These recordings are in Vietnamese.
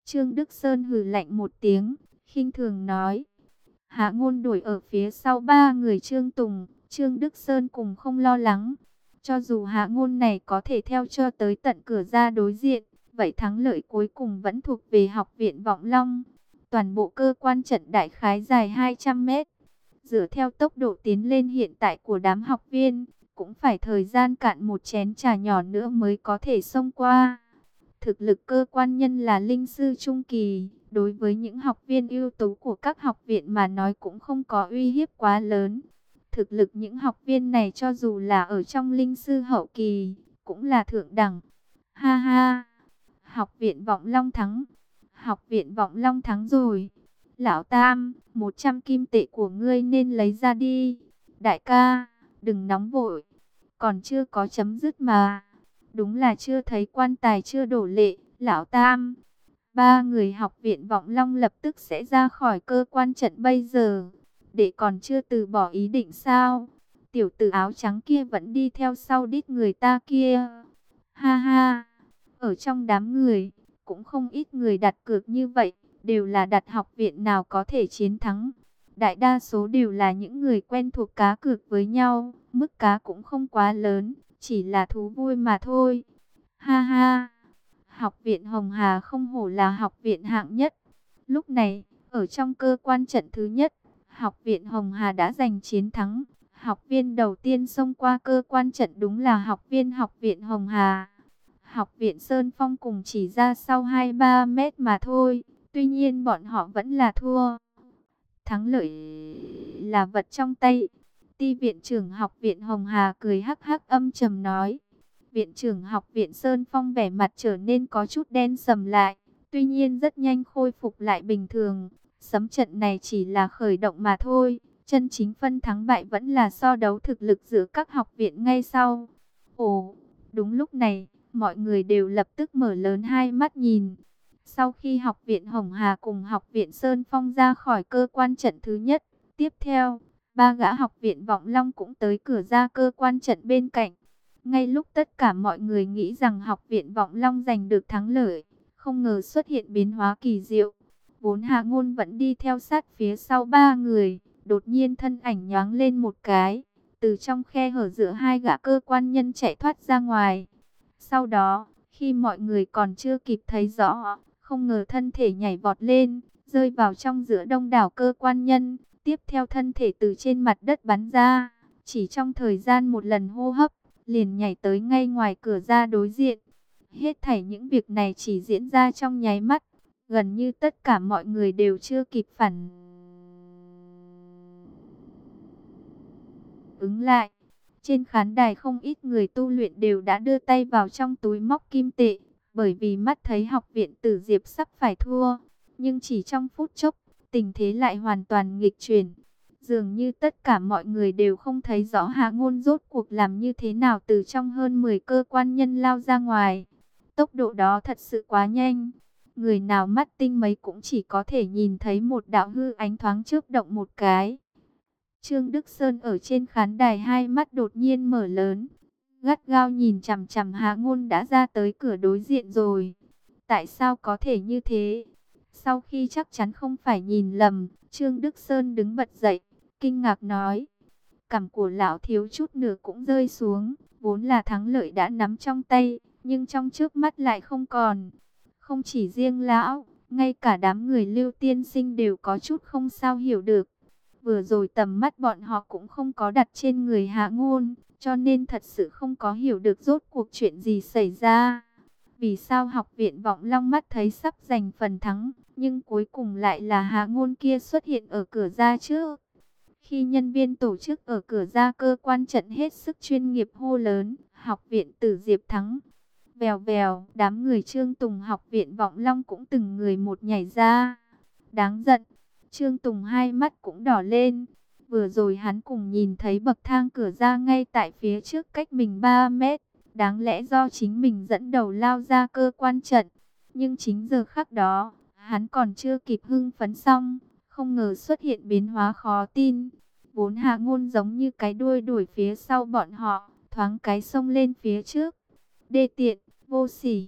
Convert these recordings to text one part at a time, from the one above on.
Trương Đức Sơn hừ lạnh một tiếng, khinh thường nói. Hạ Ngôn đuổi ở phía sau ba người Trương Tùng, Trương Đức Sơn cùng không lo lắng. Cho dù Hạ Ngôn này có thể theo cho tới tận cửa ra đối diện, vậy thắng lợi cuối cùng vẫn thuộc về Học viện Vọng Long. Toàn bộ cơ quan trận đại khái dài 200 mét. Dựa theo tốc độ tiến lên hiện tại của đám học viên, cũng phải thời gian cạn một chén trà nhỏ nữa mới có thể xông qua. Thực lực cơ quan nhân là linh sư trung kỳ, đối với những học viên ưu tú của các học viện mà nói cũng không có uy hiếp quá lớn. Thực lực những học viên này cho dù là ở trong linh sư hậu kỳ, cũng là thượng đẳng. Ha ha, học viện Vọng Long thắng, học viện Vọng Long thắng rồi. Lão Tam, 100 kim tệ của ngươi nên lấy ra đi. Đại ca, đừng nóng vội, còn chưa có chấm dứt mà. Đúng là chưa thấy quan tài chưa đổ lệ, Lão Tam. Ba người học viện Vọng Long lập tức sẽ ra khỏi cơ quan trận bây giờ. Để còn chưa từ bỏ ý định sao? Tiểu tử áo trắng kia vẫn đi theo sau đít người ta kia. Ha ha, ở trong đám người, cũng không ít người đặt cược như vậy, đều là đặt học viện nào có thể chiến thắng. Đại đa số đều là những người quen thuộc cá cược với nhau, mức cá cũng không quá lớn, chỉ là thú vui mà thôi. Ha ha, học viện Hồng Hà không hổ là học viện hạng nhất. Lúc này, ở trong cơ quan trận thứ nhất, học viện Hồng Hà đã giành chiến thắng. Học viên đầu tiên xông qua cơ quan trận đúng là học viên học viện Hồng Hà. Học viện Sơn Phong cùng chỉ ra sau 2-3 mét mà thôi. Tuy nhiên bọn họ vẫn là thua. Thắng lợi là vật trong tay. Ti viện trưởng học viện Hồng Hà cười hắc hắc âm trầm nói. Viện trưởng học viện Sơn Phong vẻ mặt trở nên có chút đen sầm lại. Tuy nhiên rất nhanh khôi phục lại bình thường. Sấm trận này chỉ là khởi động mà thôi. Chân chính phân thắng bại vẫn là so đấu thực lực giữa các học viện ngay sau. Ồ, đúng lúc này, mọi người đều lập tức mở lớn hai mắt nhìn. Sau khi học viện Hồng Hà cùng học viện Sơn Phong ra khỏi cơ quan trận thứ nhất, tiếp theo, ba gã học viện Vọng Long cũng tới cửa ra cơ quan trận bên cạnh. Ngay lúc tất cả mọi người nghĩ rằng học viện Vọng Long giành được thắng lợi, không ngờ xuất hiện biến hóa kỳ diệu. Vốn Hạ Ngôn vẫn đi theo sát phía sau ba người, đột nhiên thân ảnh nhoáng lên một cái, từ trong khe hở giữa hai gã cơ quan nhân chạy thoát ra ngoài. Sau đó, khi mọi người còn chưa kịp thấy rõ, không ngờ thân thể nhảy vọt lên, rơi vào trong giữa đông đảo cơ quan nhân, tiếp theo thân thể từ trên mặt đất bắn ra, chỉ trong thời gian một lần hô hấp, liền nhảy tới ngay ngoài cửa ra đối diện. Hết thảy những việc này chỉ diễn ra trong nháy mắt, gần như tất cả mọi người đều chưa kịp phản ứng lại. Trên khán đài không ít người tu luyện đều đã đưa tay vào trong túi móc kim tệ, bởi vì mắt thấy học viện Tử Diệp sắp phải thua. Nhưng chỉ trong phút chốc, tình thế lại hoàn toàn nghịch chuyển. Dường như tất cả mọi người đều không thấy rõ Hạ Ngôn rốt cuộc làm như thế nào từ trong hơn 10 cơ quan nhân lao ra ngoài. Tốc độ đó thật sự quá nhanh. Người nào mắt tinh mấy cũng chỉ có thể nhìn thấy một đạo hư ánh thoáng chớp động một cái. Trương Đức Sơn ở trên khán đài hai mắt đột nhiên mở lớn, gắt gao nhìn chằm chằm Hạ Ngôn đã ra tới cửa đối diện rồi. Tại sao có thể như thế? Sau khi chắc chắn không phải nhìn lầm, Trương Đức Sơn đứng bật dậy, kinh ngạc nói. Cằm của lão thiếu chút nữa cũng rơi xuống, vốn là thắng lợi đã nắm trong tay, nhưng trong chớp mắt lại không còn. Không chỉ riêng lão, ngay cả đám người Lưu tiên sinh đều có chút không sao hiểu được. Vừa rồi tầm mắt bọn họ cũng không có đặt trên người Hạ Ngôn, cho nên thật sự không có hiểu được rốt cuộc chuyện gì xảy ra. Vì sao học viện Vọng Long mắt thấy sắp giành phần thắng, nhưng cuối cùng lại là Hạ Ngôn kia xuất hiện ở cửa ra trước. Khi nhân viên tổ chức ở cửa ra cơ quan trận hết sức chuyên nghiệp hô lớn, học viện Tử Diệp thắng. Vèo vèo, đám người Trương Tùng học viện Vọng Long cũng từng người một nhảy ra. Đáng giận. Trương Tùng hai mắt cũng đỏ lên. Vừa rồi hắn cùng nhìn thấy bậc thang cửa ra ngay tại phía trước cách mình 3 mét. Đáng lẽ do chính mình dẫn đầu lao ra cơ quan trận. Nhưng chính giờ khắc đó, hắn còn chưa kịp hưng phấn xong. Không ngờ xuất hiện biến hóa khó tin. Vốn Hạ Ngôn giống như cái đuôi đuổi phía sau bọn họ, thoáng cái xông lên phía trước. Đê tiện, vô sỉ.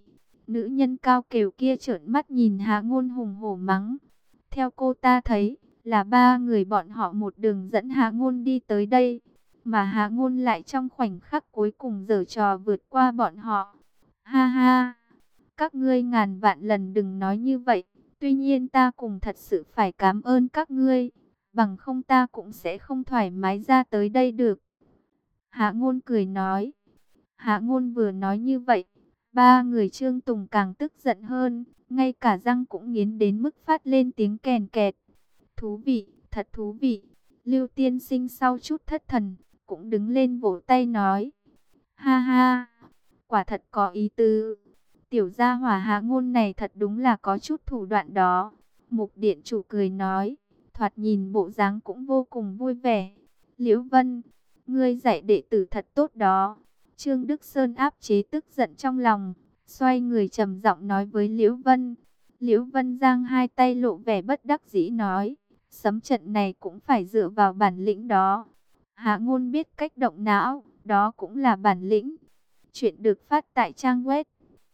Nữ nhân cao kiều kia trợn mắt nhìn Hạ Ngôn hùng hổ mắng. Theo cô ta thấy, là ba người bọn họ một đường dẫn Hạ Ngôn đi tới đây, mà Hạ Ngôn lại trong khoảnh khắc cuối cùng giở trò vượt qua bọn họ. Ha ha, các ngươi ngàn vạn lần đừng nói như vậy, tuy nhiên ta cũng thật sự phải cảm ơn các ngươi, bằng không ta cũng sẽ không thoải mái ra tới đây được. Hạ Ngôn cười nói. Hạ Ngôn vừa nói như vậy, ba người Trương Tùng càng tức giận hơn, ngay cả răng cũng nghiến đến mức phát lên tiếng kèn kẹt. Thú vị, thật thú vị. Lưu tiên sinh sau chút thất thần, cũng đứng lên vỗ tay nói. Ha ha, quả thật có ý tứ. Tiểu gia hỏa Hạ Ngôn này thật đúng là có chút thủ đoạn đó. Mục điện chủ cười nói, thoạt nhìn bộ dáng cũng vô cùng vui vẻ. Liễu Vân, ngươi dạy đệ tử thật tốt đó. Trương Đức Sơn áp chế tức giận trong lòng, xoay người trầm giọng nói với Liễu Vân. Liễu Vân giang hai tay lộ vẻ bất đắc dĩ nói, sấm trận này cũng phải dựa vào bản lĩnh đó. Hạ Ngôn biết cách động não, đó cũng là bản lĩnh. Chuyện được phát tại trang web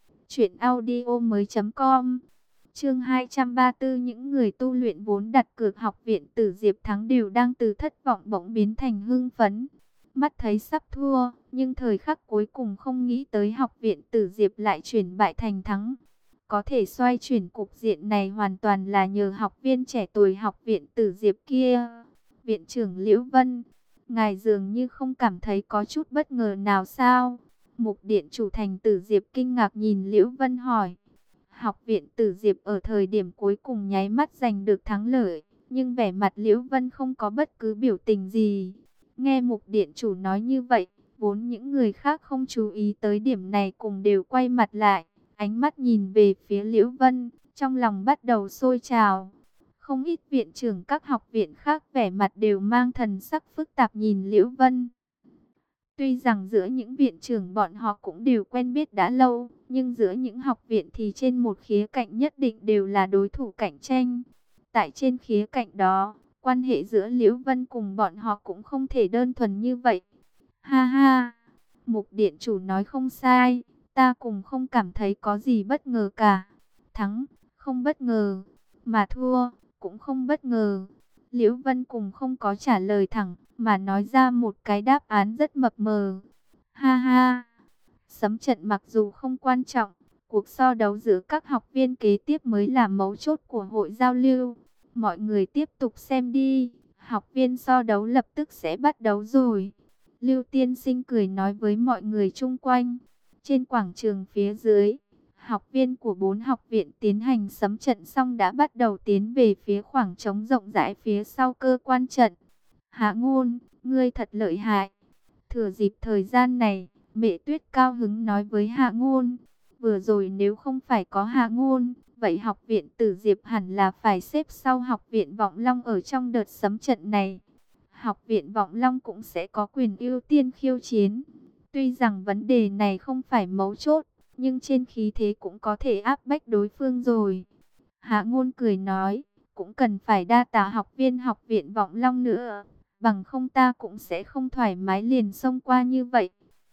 truyệnaudiomoi.com. Chương 234, những người tu luyện vốn đặt cược Học viện Tử Diệp thắng đều đang từ thất vọng bỗng biến thành hưng phấn. Mắt thấy sắp thua, nhưng thời khắc cuối cùng không nghĩ tới Học viện Tử Diệp lại chuyển bại thành thắng. Có thể xoay chuyển cục diện này hoàn toàn là nhờ học viên trẻ tuổi Học viện Tử Diệp kia. Viện trưởng Liễu Vân, ngài dường như không cảm thấy có chút bất ngờ nào sao? Mục điện chủ thành Tử Diệp kinh ngạc nhìn Liễu Vân hỏi. Học viện Tử Diệp ở thời điểm cuối cùng nháy mắt giành được thắng lợi, nhưng vẻ mặt Liễu Vân không có bất cứ biểu tình gì. Nghe mục điện chủ nói như vậy, vốn những người khác không chú ý tới điểm này cùng đều quay mặt lại, ánh mắt nhìn về phía Liễu Vân, trong lòng bắt đầu sôi trào. Không ít viện trưởng các học viện khác vẻ mặt đều mang thần sắc phức tạp nhìn Liễu Vân. Tuy rằng giữa những viện trưởng bọn họ cũng đều quen biết đã lâu, nhưng giữa những học viện thì trên một khía cạnh nhất định đều là đối thủ cạnh tranh. Tại trên khía cạnh đó, quan hệ giữa Liễu Vân cùng bọn họ cũng không thể đơn thuần như vậy. Ha ha, mục điện chủ nói không sai, ta cũng không cảm thấy có gì bất ngờ cả. Thắng, không bất ngờ, mà thua, cũng không bất ngờ. Liễu Vân cùng không có trả lời thẳng, mà nói ra một cái đáp án rất mập mờ. Ha ha, sấm trận mặc dù không quan trọng, cuộc so đấu giữa các học viên kế tiếp mới là mấu chốt của hội giao lưu. Mọi người tiếp tục xem đi, học viên so đấu lập tức sẽ bắt đầu rồi. Lưu tiên sinh cười nói với mọi người chung quanh. Trên quảng trường phía dưới, học viên của 4 học viện tiến hành sấm trận xong đã bắt đầu tiến về phía khoảng trống rộng rãi phía sau cơ quan trận. Hạ Ngôn, ngươi thật lợi hại. Thừa dịp thời gian này, Mẹ Tuyết cao hứng nói với Hạ Ngôn. Vừa rồi nếu không phải có Hạ Ngôn, vậy học viện Tử Diệp hẳn là phải xếp sau học viện Vọng Long ở trong đợt sấm trận này. Học viện Vọng Long cũng sẽ có quyền ưu tiên khiêu chiến. Tuy rằng vấn đề này không phải mấu chốt, nhưng trên khí thế cũng có thể áp bách đối phương rồi. Hạ Ngôn cười nói, cũng cần phải đa tạ học viên học viện Vọng Long nữa, bằng không ta cũng sẽ không thoải mái liền xông qua như vậy.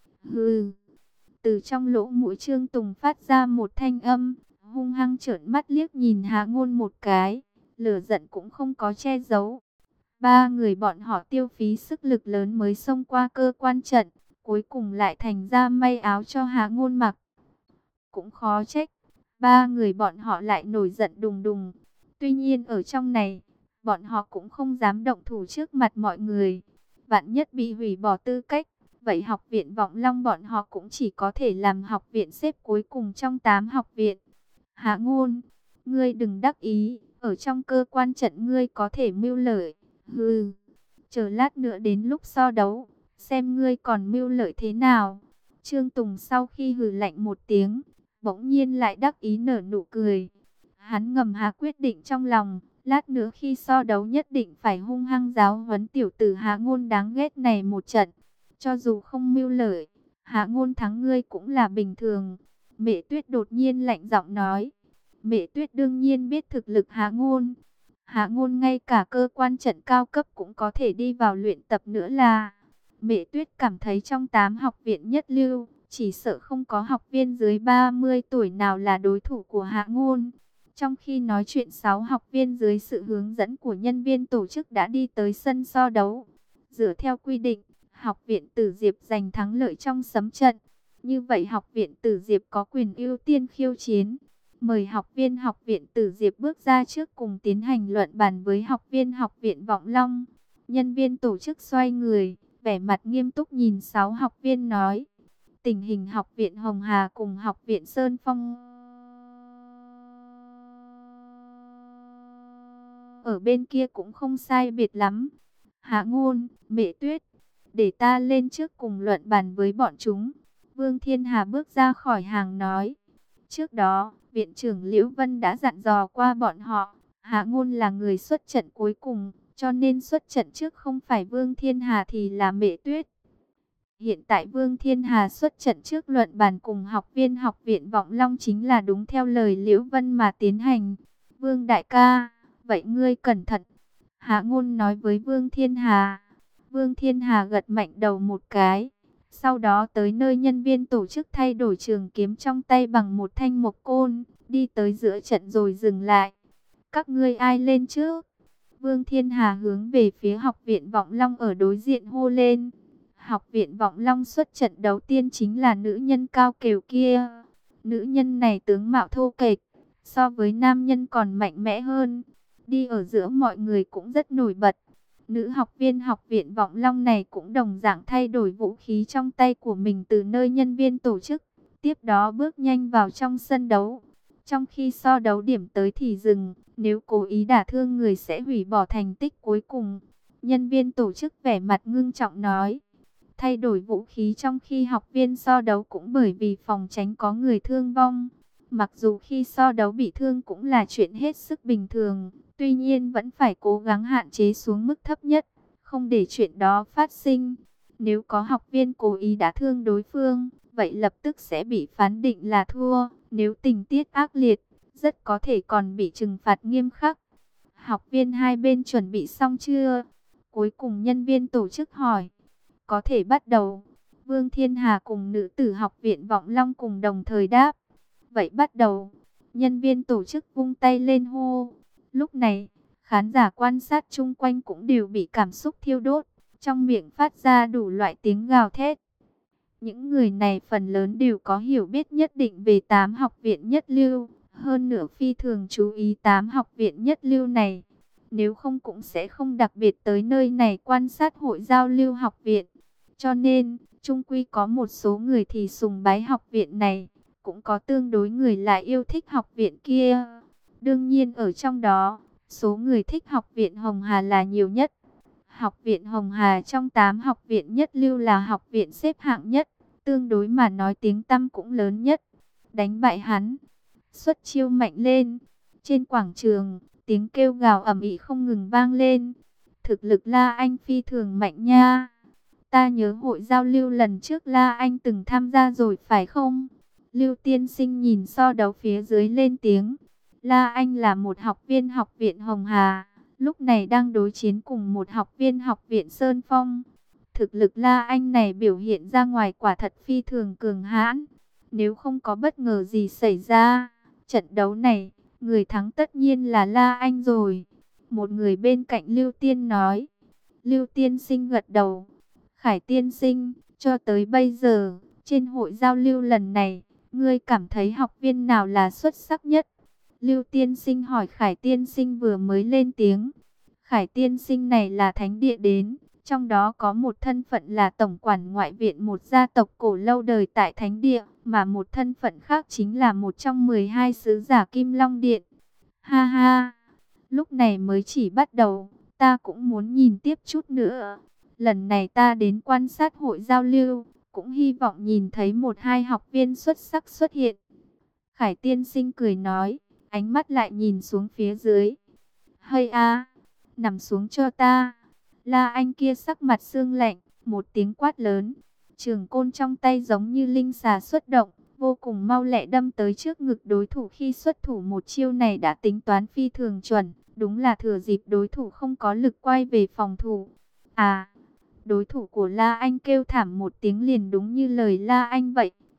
Hừ. Từ trong lỗ mũi Trương Tùng phát ra một thanh âm, hung hăng trợn mắt liếc nhìn Hạ Ngôn một cái, lửa giận cũng không có che giấu. Ba người bọn họ tiêu phí sức lực lớn mới xông qua cơ quan trận, cuối cùng lại thành ra may áo cho Hạ Ngôn mặc. Cũng khó trách, ba người bọn họ lại nổi giận đùng đùng. Tuy nhiên ở trong này, bọn họ cũng không dám động thủ trước mặt mọi người. Vạn nhất bị hủy bỏ tư cách, vậy học viện Vọng Long bọn họ cũng chỉ có thể làm học viện xếp cuối cùng trong 8 học viện. Hạ Ngôn, ngươi đừng đắc ý, ở trong cơ quan trận ngươi có thể mưu lợi. Hừ, chờ lát nữa đến lúc so đấu, xem ngươi còn mưu lợi thế nào. Trương Tùng sau khi hừ lạnh một tiếng, bỗng nhiên lại đắc ý nở nụ cười. Hắn ngầm hạ quyết định trong lòng, lát nữa khi so đấu nhất định phải hung hăng giáo huấn tiểu tử Hạ Ngôn đáng ghét này một trận. Cho dù không mưu lợi, Hạ Ngôn thắng ngươi cũng là bình thường. Mẹ Tuyết đột nhiên lạnh giọng nói. Mẹ Tuyết đương nhiên biết thực lực Hạ Ngôn. Hạ Ngôn ngay cả cơ quan trận cao cấp cũng có thể đi vào luyện tập nữa là. Mẹ Tuyết cảm thấy trong 8 học viện nhất lưu, chỉ sợ không có học viên dưới 30 tuổi nào là đối thủ của Hạ Ngôn. Trong khi nói chuyện, 6 học viên dưới sự hướng dẫn của nhân viên tổ chức đã đi tới sân so đấu. Dựa theo quy định, học viện Tử Diệp giành thắng lợi trong sấm trận. Như vậy học viện Tử Diệp có quyền ưu tiên khiêu chiến. Mời học viên học viện Tử Diệp bước ra trước cùng tiến hành luận bàn với học viên học viện Vọng Long. Nhân viên tổ chức xoay người, vẻ mặt nghiêm túc nhìn 6 học viên nói. Tình hình học viện Hồng Hà cùng học viện Sơn Phong ở bên kia cũng không sai biệt lắm. Hạ Ngôn, Mễ Tuyết, để ta lên trước cùng luận bàn với bọn chúng. Vương Thiên Hà bước ra khỏi hàng nói. Trước đó, viện trưởng Liễu Vân đã dặn dò qua bọn họ, Hạ Ngôn là người xuất trận cuối cùng, cho nên xuất trận trước không phải Vương Thiên Hà thì là Mễ Tuyết. Hiện tại Vương Thiên Hà xuất trận trước luận bàn cùng học viên học viện Vọng Long chính là đúng theo lời Liễu Vân mà tiến hành. Vương đại ca, vậy ngươi cẩn thận. Hạ Ngôn nói với Vương Thiên Hà. Vương Thiên Hà gật mạnh đầu một cái. Sau đó tới nơi nhân viên tổ chức thay đổi trường kiếm trong tay bằng một thanh mộc côn, đi tới giữa trận rồi dừng lại. Các ngươi ai lên trước? Vương Thiên Hà hướng về phía học viện Vọng Long ở đối diện hô lên. Học viện Vọng Long xuất trận đầu tiên chính là nữ nhân cao kèo kia. Nữ nhân này tướng mạo thô kệch, so với nam nhân còn mạnh mẽ hơn. Đi ở giữa mọi người cũng rất nổi bật. Nữ học viên học viện Vọng Long này cũng đồng dạng thay đổi vũ khí trong tay của mình từ nơi nhân viên tổ chức. Tiếp đó bước nhanh vào trong sân đấu. Trong khi so đấu điểm tới thì dừng. Nếu cố ý đả thương người sẽ hủy bỏ thành tích cuối cùng. Nhân viên tổ chức vẻ mặt ngưng trọng nói. Thay đổi vũ khí trong khi học viên so đấu cũng bởi vì phòng tránh có người thương vong. Mặc dù khi so đấu bị thương cũng là chuyện hết sức bình thường. Tuy nhiên vẫn phải cố gắng hạn chế xuống mức thấp nhất, không để chuyện đó phát sinh. Nếu có học viên cố ý đả thương đối phương, vậy lập tức sẽ bị phán định là thua. Nếu tình tiết ác liệt, rất có thể còn bị trừng phạt nghiêm khắc. Học viên hai bên chuẩn bị xong chưa? Cuối cùng nhân viên tổ chức hỏi. Có thể bắt đầu. Vương Thiên Hà cùng nữ tử học viện Vọng Long cùng đồng thời đáp. Vậy bắt đầu. Nhân viên tổ chức vung tay lên hô. Lúc này, khán giả quan sát chung quanh cũng đều bị cảm xúc thiêu đốt, trong miệng phát ra đủ loại tiếng gào thét. Những người này phần lớn đều có hiểu biết nhất định về 8 học viện nhất lưu, hơn nữa phi thường chú ý 8 học viện nhất lưu này. Nếu không cũng sẽ không đặc biệt tới nơi này quan sát hội giao lưu học viện. Cho nên, chung quy có một số người thì sùng bái học viện này, cũng có tương đối người lại yêu thích học viện kia. Đương nhiên ở trong đó, số người thích học viện Hồng Hà là nhiều nhất. Học viện Hồng Hà trong 8 học viện nhất lưu là học viện xếp hạng nhất, tương đối mà nói tiếng tăm cũng lớn nhất. Đánh bại hắn, xuất chiêu mạnh lên. Trên quảng trường, tiếng kêu gào ầm ĩ không ngừng vang lên. Thực lực La Anh phi thường mạnh nha. Ta nhớ hội giao lưu lần trước La Anh từng tham gia rồi phải không? Lưu Tiên Sinh nhìn so đấu phía dưới lên tiếng. La Anh là một học viên học viện Hồng Hà, lúc này đang đối chiến cùng một học viên học viện Sơn Phong. Thực lực La Anh này biểu hiện ra ngoài quả thật phi thường cường hãn. Nếu không có bất ngờ gì xảy ra, trận đấu này, người thắng tất nhiên là La Anh rồi. Một người bên cạnh Lưu Tiên nói. Lưu Tiên Sinh gật đầu. Khải Tiên Sinh, cho tới bây giờ, trên hội giao lưu lần này, ngươi cảm thấy học viên nào là xuất sắc nhất? Lưu Tiên Sinh hỏi. Khải Tiên Sinh vừa mới lên tiếng. Khải Tiên Sinh này là thánh địa đến, trong đó có một thân phận là tổng quản ngoại viện một gia tộc cổ lâu đời tại thánh địa, mà một thân phận khác chính là một trong 12 sứ giả Kim Long Điện. Ha ha, lúc này mới chỉ bắt đầu, ta cũng muốn nhìn tiếp chút nữa. Lần này ta đến quan sát hội giao lưu, cũng hy vọng nhìn thấy một hai học viên xuất sắc xuất hiện. Khải Tiên Sinh cười nói, ánh mắt lại nhìn xuống phía dưới. Hây a, nằm xuống cho ta. La Anh kia sắc mặt sương lạnh, một tiếng quát lớn. Trường côn trong tay giống như linh xà xuất động, vô cùng mau lẹ đâm tới trước ngực đối thủ. Khi xuất thủ một chiêu này đã tính toán phi thường chuẩn, đúng là thừa dịp đối thủ không có lực quay về phòng thủ. À, đối thủ của La Anh kêu thảm một tiếng liền đúng như lời La Anh vậy,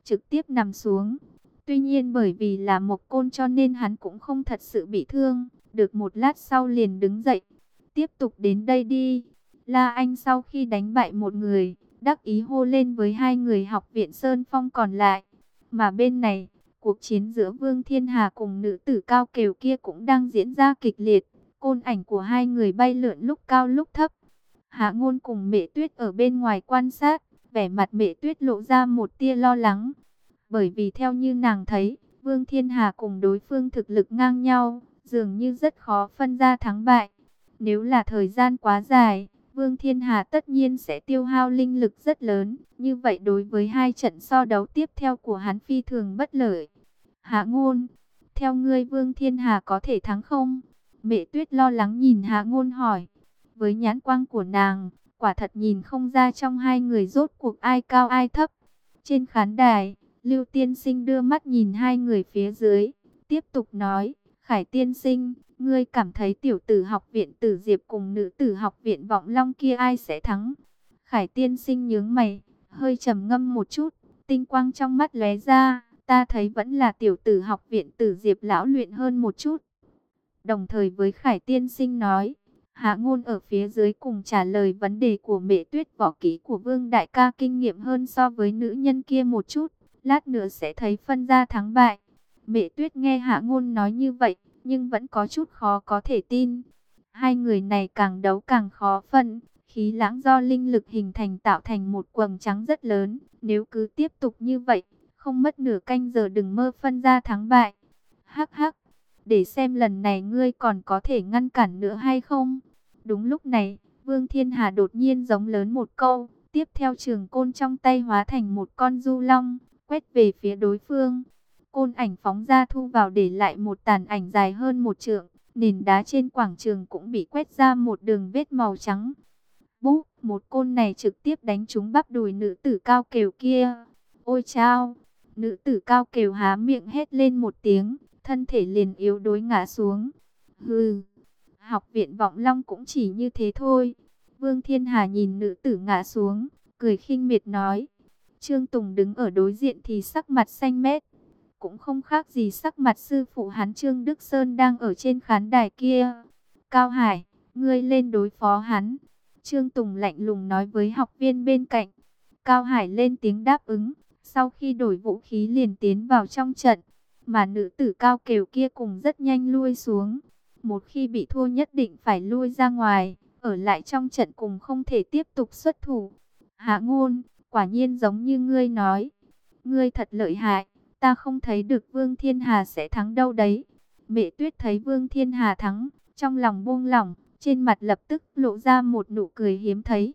trực tiếp nằm xuống. Tuy nhiên bởi vì là Mộc Côn cho nên hắn cũng không thật sự bị thương. Được một lát sau liền đứng dậy. Tiếp tục đến đây đi. La Anh sau khi đánh bại một người, đắc ý hô lên với hai người học viện Sơn Phong còn lại. Mà bên này, cuộc chiến giữa Vương Thiên Hà cùng nữ tử cao kèo kia cũng đang diễn ra kịch liệt. Côn ảnh của hai người bay lượn lúc cao lúc thấp. Hạ Ngôn cùng Mễ Tuyết ở bên ngoài quan sát, vẻ mặt Mễ Tuyết lộ ra một tia lo lắng. Bởi vì theo như nàng thấy, Vương Thiên Hà cùng đối phương thực lực ngang nhau, dường như rất khó phân ra thắng bại. Nếu là thời gian quá dài, Vương Thiên Hà tất nhiên sẽ tiêu hao linh lực rất lớn. Như vậy đối với hai trận so đấu tiếp theo của hắn phi thường bất lợi. Hạ Ngôn, theo ngươi Vương Thiên Hà có thể thắng không? Mễ Tuyết lo lắng nhìn Hạ Ngôn hỏi. Với nhãn quang của nàng, quả thật nhìn không ra trong hai người rốt cuộc ai cao ai thấp. Trên khán đài, Lưu Tiên Sinh đưa mắt nhìn hai người phía dưới, tiếp tục nói, Khải Tiên Sinh, ngươi cảm thấy tiểu tử học viện Tử Diệp cùng nữ tử học viện Vọng Long kia ai sẽ thắng? Khải Tiên Sinh nhướng mày, hơi trầm ngâm một chút, tinh quang trong mắt lóe ra, ta thấy vẫn là tiểu tử học viện Tử Diệp lão luyện hơn một chút. Đồng thời với Khải Tiên Sinh nói, Hạ Ngôn ở phía dưới cùng trả lời vấn đề của Mễ Tuyết, võ kỹ của Vương đại ca kinh nghiệm hơn so với nữ nhân kia một chút, lát nữa sẽ thấy phân ra thắng bại. Mễ Tuyết nghe Hạ Ngôn nói như vậy, nhưng vẫn có chút khó có thể tin. Hai người này càng đấu càng khó phân, khí lãng do linh lực hình thành tạo thành một quầng trắng rất lớn, nếu cứ tiếp tục như vậy, không mất nửa canh giờ đừng mơ phân ra thắng bại. Hắc hắc, để xem lần này ngươi còn có thể ngăn cản nữa hay không. Đúng lúc này, Vương Thiên Hà đột nhiên giống lớn một câu, tiếp theo trường côn trong tay hóa thành một con du long, quét về phía đối phương. Côn ảnh phóng ra thu vào để lại một tàn ảnh dài hơn một trượng, nền đá trên quảng trường cũng bị quét ra một đường vết màu trắng. Búp, một côn này trực tiếp đánh trúng bắp đùi nữ tử cao kèo kia. Ôi chao! Nữ tử cao kèo há miệng hét lên một tiếng, thân thể liền yếu đuối ngã xuống. Hừ! Học viện Vọng Long cũng chỉ như thế thôi. Vương Thiên Hà nhìn nữ tử ngã xuống, cười khinh miệt nói. Trương Tùng đứng ở đối diện thì sắc mặt xanh mét. Cũng không khác gì sắc mặt sư phụ hắn Trương Đức Sơn đang ở trên khán đài kia. Cao Hải, ngươi lên đối phó hắn. Trương Tùng lạnh lùng nói với học viên bên cạnh. Cao Hải lên tiếng đáp ứng. Sau khi đổi vũ khí liền tiến vào trong trận. Mà nữ tử cao kèo kia cùng rất nhanh lui xuống. Một khi bị thua nhất định phải lui ra ngoài, ở lại trong trận cùng không thể tiếp tục xuất thủ. Hạ Ngôn, quả nhiên giống như ngươi nói. Ngươi thật lợi hại, ta không thấy được Vương Thiên Hà sẽ thắng đâu đấy. Mễ Tuyết thấy Vương Thiên Hà thắng, trong lòng buông lỏng, trên mặt lập tức lộ ra một nụ cười hiếm thấy.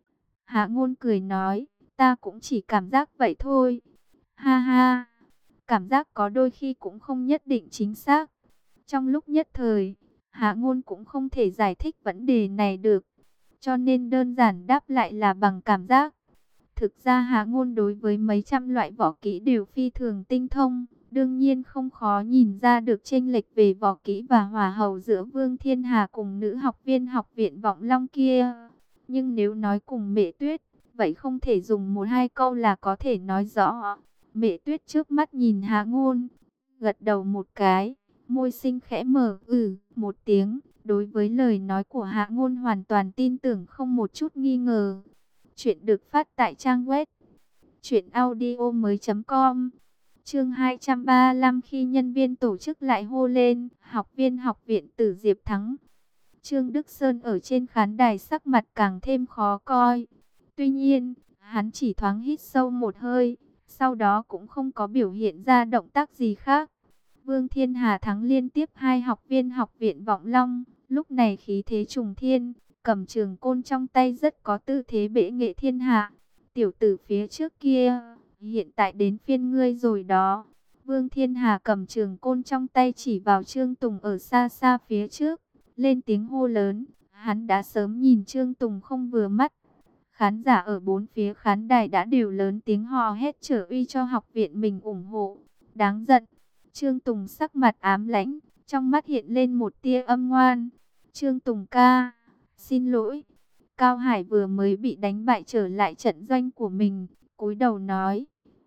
Hạ Ngôn cười nói, ta cũng chỉ cảm giác vậy thôi. Ha ha, cảm giác có đôi khi cũng không nhất định chính xác. Trong lúc nhất thời, Hạ Ngôn cũng không thể giải thích vấn đề này được, cho nên đơn giản đáp lại là bằng cảm giác. Thực ra Hạ Ngôn đối với mấy trăm loại võ kỹ đều phi thường tinh thông, đương nhiên không khó nhìn ra được chênh lệch về võ kỹ và hỏa hầu giữa Vương Thiên Hà cùng nữ học viên học viện Vọng Long kia. Nhưng nếu nói cùng Mễ Tuyết, vậy không thể dùng một hai câu là có thể nói rõ. Mễ Tuyết trước mắt nhìn Hạ Ngôn, gật đầu một cái, môi xinh khẽ mở một tiếng, đối với lời nói của Hạ Ngôn hoàn toàn tin tưởng không một chút nghi ngờ. Chuyện được phát tại trang web truyệnaudiomoi.com. Chương 235, khi nhân viên tổ chức lại hô lên, học viên học viện Tử Diệp thắng. Trương Đức Sơn ở trên khán đài sắc mặt càng thêm khó coi. Tuy nhiên, hắn chỉ thoáng hít sâu một hơi, sau đó cũng không có biểu hiện ra động tác gì khác. Vương Thiên Hà thắng liên tiếp hai học viên học viện Vọng Long, lúc này khí thế trùng thiên, cầm trường côn trong tay rất có tư thế bệ nghệ thiên hạ. Tiểu tử phía trước kia, hiện tại đến phiên ngươi rồi đó. Vương Thiên Hà cầm trường côn trong tay chỉ vào Trương Tùng ở xa xa phía trước, lên tiếng hô lớn. Hắn đã sớm nhìn Trương Tùng không vừa mắt. Khán giả ở bốn phía khán đài đã đều lớn tiếng hò hét trở uy cho học viện mình ủng hộ. Đáng giận. Trương Tùng sắc mặt ám lãnh, trong mắt hiện lên một tia âm ngoan. Trương Tùng ca, xin lỗi. Cao Hải vừa mới bị đánh bại trở lại trận doanh của mình, cúi đầu nói.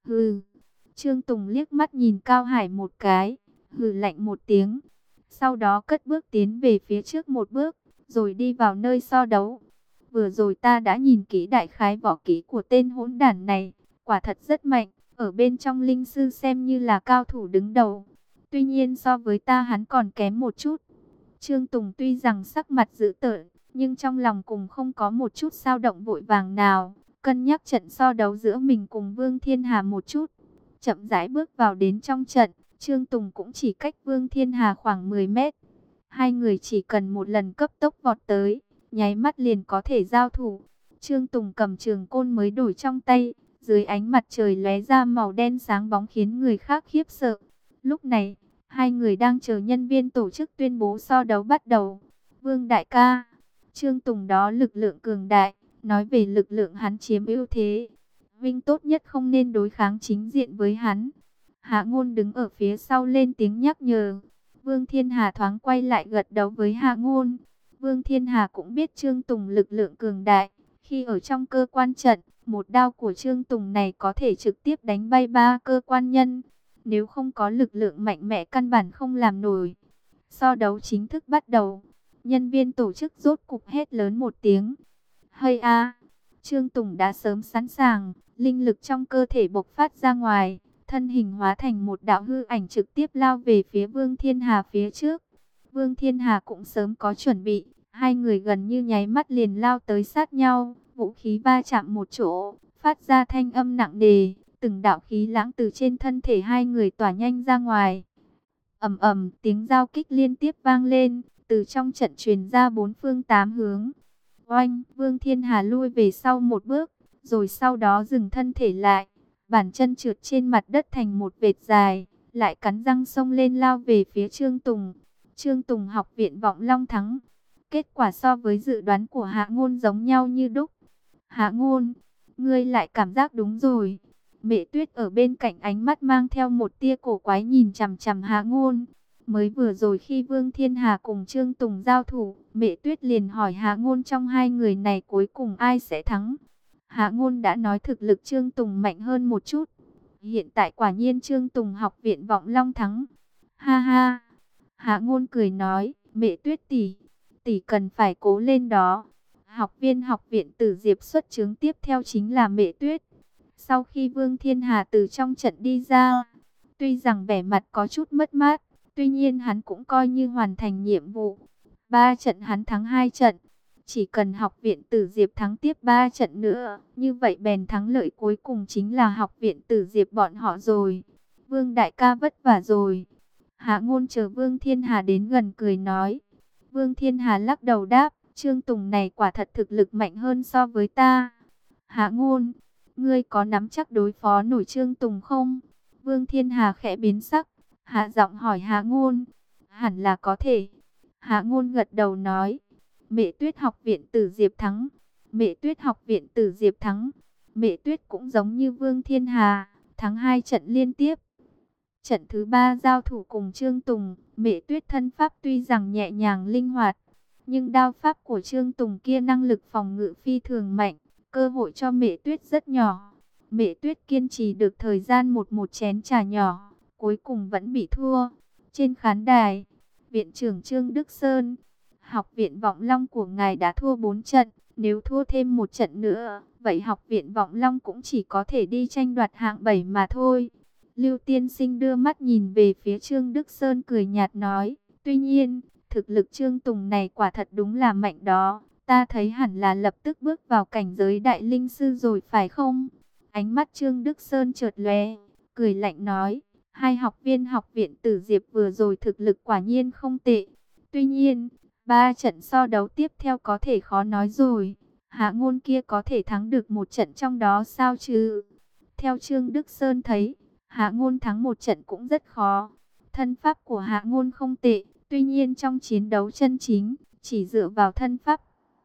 Hừ. Trương Tùng liếc mắt nhìn Cao Hải một cái, hừ lạnh một tiếng. Sau đó cất bước tiến về phía trước một bước, rồi đi vào nơi so đấu. Vừa rồi ta đã nhìn kỹ đại khái võ kỹ của tên hỗn đản này, quả thật rất mạnh, ở bên trong linh sư xem như là cao thủ đứng đầu. Tuy nhiên so với ta hắn còn kém một chút. Trương Tùng tuy rằng sắc mặt dữ tợn, nhưng trong lòng cùng không có một chút dao động vội vàng nào, cân nhắc trận so đấu giữa mình cùng Vương Thiên Hà một chút. Chậm rãi bước vào đến trong trận, Trương Tùng cũng chỉ cách Vương Thiên Hà khoảng 10 mét. Hai người chỉ cần một lần cấp tốc vọt tới, nháy mắt liền có thể giao thủ. Trương Tùng cầm trường côn mới đổi trong tay, dưới ánh mặt trời lóe ra màu đen sáng bóng khiến người khác khiếp sợ. Lúc này, hai người đang chờ nhân viên tổ chức tuyên bố so đấu bắt đầu. Vương đại ca, Trương Tùng đó lực lượng cường đại, nói về lực lượng hắn chiếm ưu thế. Vinh tốt nhất không nên đối kháng chính diện với hắn. Hạ Ngôn đứng ở phía sau lên tiếng nhắc nhở. Vương Thiên Hà thoáng quay lại gật đầu với Hạ Ngôn. Vương Thiên Hà cũng biết Trương Tùng lực lượng cường đại. Khi ở trong cơ quan trận, một đao của Trương Tùng này có thể trực tiếp đánh bay 3 cơ quan nhân. Nếu không có lực lượng mạnh mẽ căn bản không làm nổi. So đấu chính thức bắt đầu. Nhân viên tổ chức rốt cục hét lớn một tiếng. Hây a! Trương Tùng đã sớm sẵn sàng, linh lực trong cơ thể bộc phát ra ngoài, thân hình hóa thành một đạo hư ảnh trực tiếp lao về phía Vương Thiên Hà phía trước. Vương Thiên Hà cũng sớm có chuẩn bị, hai người gần như nháy mắt liền lao tới sát nhau, vũ khí va chạm một chỗ, phát ra thanh âm nặng nề, từng đạo khí lãng từ trên thân thể hai người tỏa nhanh ra ngoài. Ầm ầm, tiếng giao kích liên tiếp vang lên, từ trong trận truyền ra bốn phương tám hướng. Oanh, Vương Thiên Hà lui về sau một bước, rồi sau đó dừng thân thể lại, bàn chân trượt trên mặt đất thành một vệt dài, lại cắn răng xông lên lao về phía Trương Tùng. Trương Tùng học viện Vọng Long thắng. Kết quả so với dự đoán của Hạ Ngôn giống nhau như đúc. Hạ Ngôn, ngươi lại cảm giác đúng rồi. Mẹ Tuyết ở bên cạnh ánh mắt mang theo một tia cổ quái nhìn chằm chằm Hạ Ngôn. Mới vừa rồi khi Vương Thiên Hà cùng Trương Tùng giao thủ, Mẹ Tuyết liền hỏi Hạ Ngôn trong hai người này cuối cùng ai sẽ thắng. Hạ Ngôn đã nói thực lực Trương Tùng mạnh hơn một chút. Hiện tại quả nhiên Trương Tùng học viện Vọng Long thắng. Ha ha. Hạ Ngôn cười nói, Mẹ Tuyết tỷ, tỷ cần phải cố lên đó. Học viên học viện Tử Diệp xuất chứng tiếp theo chính là Mẹ Tuyết. Sau khi Vương Thiên Hà từ trong trận đi ra, tuy rằng vẻ mặt có chút mất mát, tuy nhiên hắn cũng coi như hoàn thành nhiệm vụ. 3 trận hắn thắng 2 trận. Chỉ cần học viện Tử Diệp thắng tiếp 3 trận nữa, như vậy bèn thắng lợi cuối cùng chính là học viện Tử Diệp bọn họ rồi. Vương đại ca vất vả rồi. Hạ Ngôn chờ Vương Thiên Hà đến gần cười nói. Vương Thiên Hà lắc đầu đáp, Trương Tùng này quả thật thực lực mạnh hơn so với ta. Hạ Ngôn, ngươi có nắm chắc đối phó nổi Trương Tùng không? Vương Thiên Hà khẽ biến sắc, hạ giọng hỏi Hạ Ngôn. Hẳn là có thể. Hạ Ngôn gật đầu nói. Mẹ Tuyết học viện Tử Diệp thắng. Mẹ Tuyết học viện Tử Diệp thắng. Mẹ Tuyết cũng giống như Vương Thiên Hà, thắng 2 trận liên tiếp. Trận thứ 3 giao thủ cùng Trương Tùng, Mẹ Tuyết thân pháp tuy rằng nhẹ nhàng linh hoạt, nhưng đao pháp của Trương Tùng kia năng lực phòng ngự phi thường mạnh, cơ hội cho Mẹ Tuyết rất nhỏ. Mẹ Tuyết kiên trì được thời gian một chén trà nhỏ, cuối cùng vẫn bị thua. Trên khán đài, viện trưởng Trương Đức Sơn, học viện Vọng Long của ngài đã thua 4 trận, nếu thua thêm 1 trận nữa, vậy học viện Vọng Long cũng chỉ có thể đi tranh đoạt hạng 7 mà thôi. Lưu Tiên Sinh đưa mắt nhìn về phía Trương Đức Sơn cười nhạt nói, tuy nhiên, thực lực Trương Tùng này quả thật đúng là mạnh đó, ta thấy hẳn là lập tức bước vào cảnh giới đại linh sư rồi phải không? Ánh mắt Trương Đức Sơn chợt lóe, cười lạnh nói, hai học viên học viện Tử Diệp vừa rồi thực lực quả nhiên không tệ. Tuy nhiên, 3 trận so đấu tiếp theo có thể khó nói rồi. Hạ Ngôn kia có thể thắng được 1 trận trong đó sao chứ? Theo Trương Đức Sơn thấy, Hạ Ngôn thắng 1 trận cũng rất khó. Thân pháp của Hạ Ngôn không tệ, tuy nhiên trong chiến đấu chân chính, chỉ dựa vào thân pháp,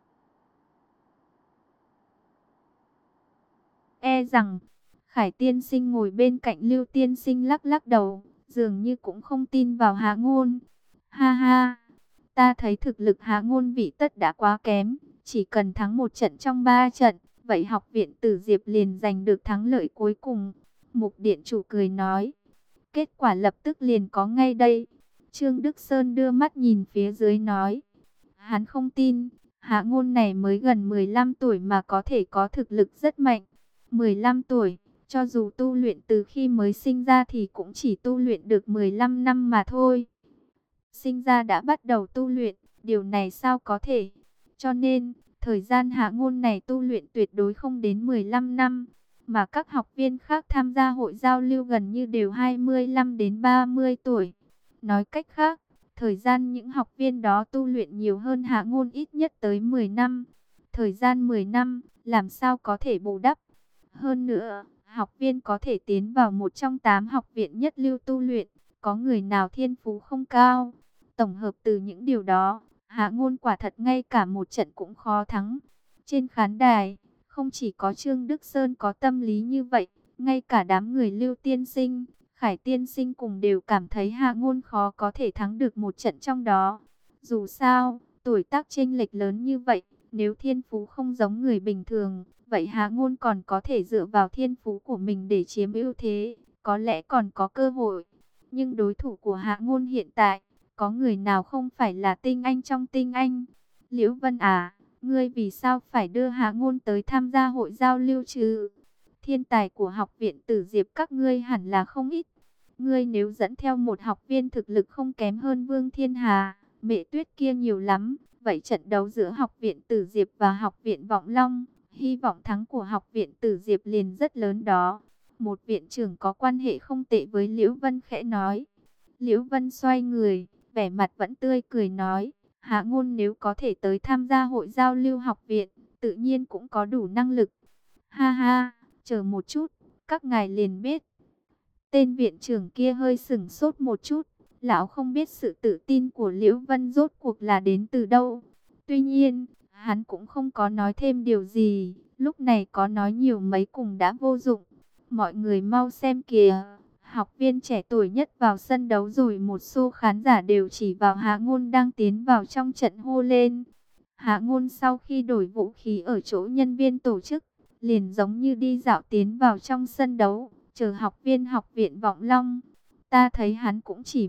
e rằng Khải Tiên Sinh ngồi bên cạnh Lưu Tiên Sinh lắc lắc đầu, dường như cũng không tin vào Hạ Ngôn. Ha ha, ta thấy thực lực Hạ Ngôn vị tất đã quá kém, chỉ cần thắng 1 trận trong 3 trận, vậy học viện Tử Diệp liền giành được thắng lợi cuối cùng. Mục điện chủ cười nói, kết quả lập tức liền có ngay đây. Trương Đức Sơn đưa mắt nhìn phía dưới nói, hắn không tin, Hạ Ngôn này mới gần 15 tuổi mà có thể có thực lực rất mạnh. 15 tuổi, cho dù tu luyện từ khi mới sinh ra thì cũng chỉ tu luyện được 15 năm mà thôi. Sinh ra đã bắt đầu tu luyện, điều này sao có thể? Cho nên, thời gian Hạ Ngôn này tu luyện tuyệt đối không đến 15 năm. Mà các học viên khác tham gia hội giao lưu gần như đều 25 đến 30 tuổi. Nói cách khác, thời gian những học viên đó tu luyện nhiều hơn Hạ Ngôn ít nhất tới 10 năm. Thời gian 10 năm, làm sao có thể bù đắp? Hơn nữa, học viên có thể tiến vào một trong 8 học viện nhất lưu tu luyện. Có người nào thiên phú không cao? Tổng hợp từ những điều đó, Hạ Ngôn quả thật ngay cả một trận cũng khó thắng. Trên khán đài, không chỉ có Trương Đức Sơn có tâm lý như vậy, ngay cả đám người Lưu Tiên Sinh, Khải Tiên Sinh cùng đều cảm thấy Hạ Ngôn khó có thể thắng được một trận trong đó. Dù sao, tuổi tác chênh lệch lớn như vậy, nếu thiên phú không giống người bình thường, vậy Hạ Ngôn còn có thể dựa vào thiên phú của mình để chiếm ưu thế, có lẽ còn có cơ hội. Nhưng đối thủ của Hạ Ngôn hiện tại, có người nào không phải là tinh anh trong tinh anh? Liễu Vân à, ngươi vì sao phải đưa Hạ Ngôn tới tham gia hội giao lưu chứ? Thiên tài của học viện Tử Diệp các ngươi hẳn là không ít. Ngươi nếu dẫn theo một học viên thực lực không kém hơn Vương Thiên Hà, Mẹ Tuyết kia nhiều lắm, vậy trận đấu giữa học viện Tử Diệp và học viện Vọng Long, hy vọng thắng của học viện Tử Diệp liền rất lớn đó. Một viện trưởng có quan hệ không tệ với Liễu Vân khẽ nói. Liễu Vân xoay người, vẻ mặt vẫn tươi cười nói, Hạ Ngôn nếu có thể tới tham gia hội giao lưu học viện, tự nhiên cũng có đủ năng lực. Ha ha, chờ một chút, các ngài liền biết. Tên viện trưởng kia hơi sửng sốt một chút, lão không biết sự tự tin của Liễu Vân rốt cuộc là đến từ đâu. Tuy nhiên, hắn cũng không có nói thêm điều gì, lúc này có nói nhiều mấy cùng đã vô dụng. Mọi người mau xem kìa. Học viên trẻ tuổi nhất vào sân đấu rồi một số khán giả đều chỉ vào Hạ Ngôn đang tiến vào trong trận hô lên. Hạ Ngôn sau khi đổi vũ khí ở chỗ nhân viên tổ chức, liền giống như đi dạo tiến vào trong sân đấu, chờ học viên học viện Vọng Long. Ta thấy hắn cũng chỉ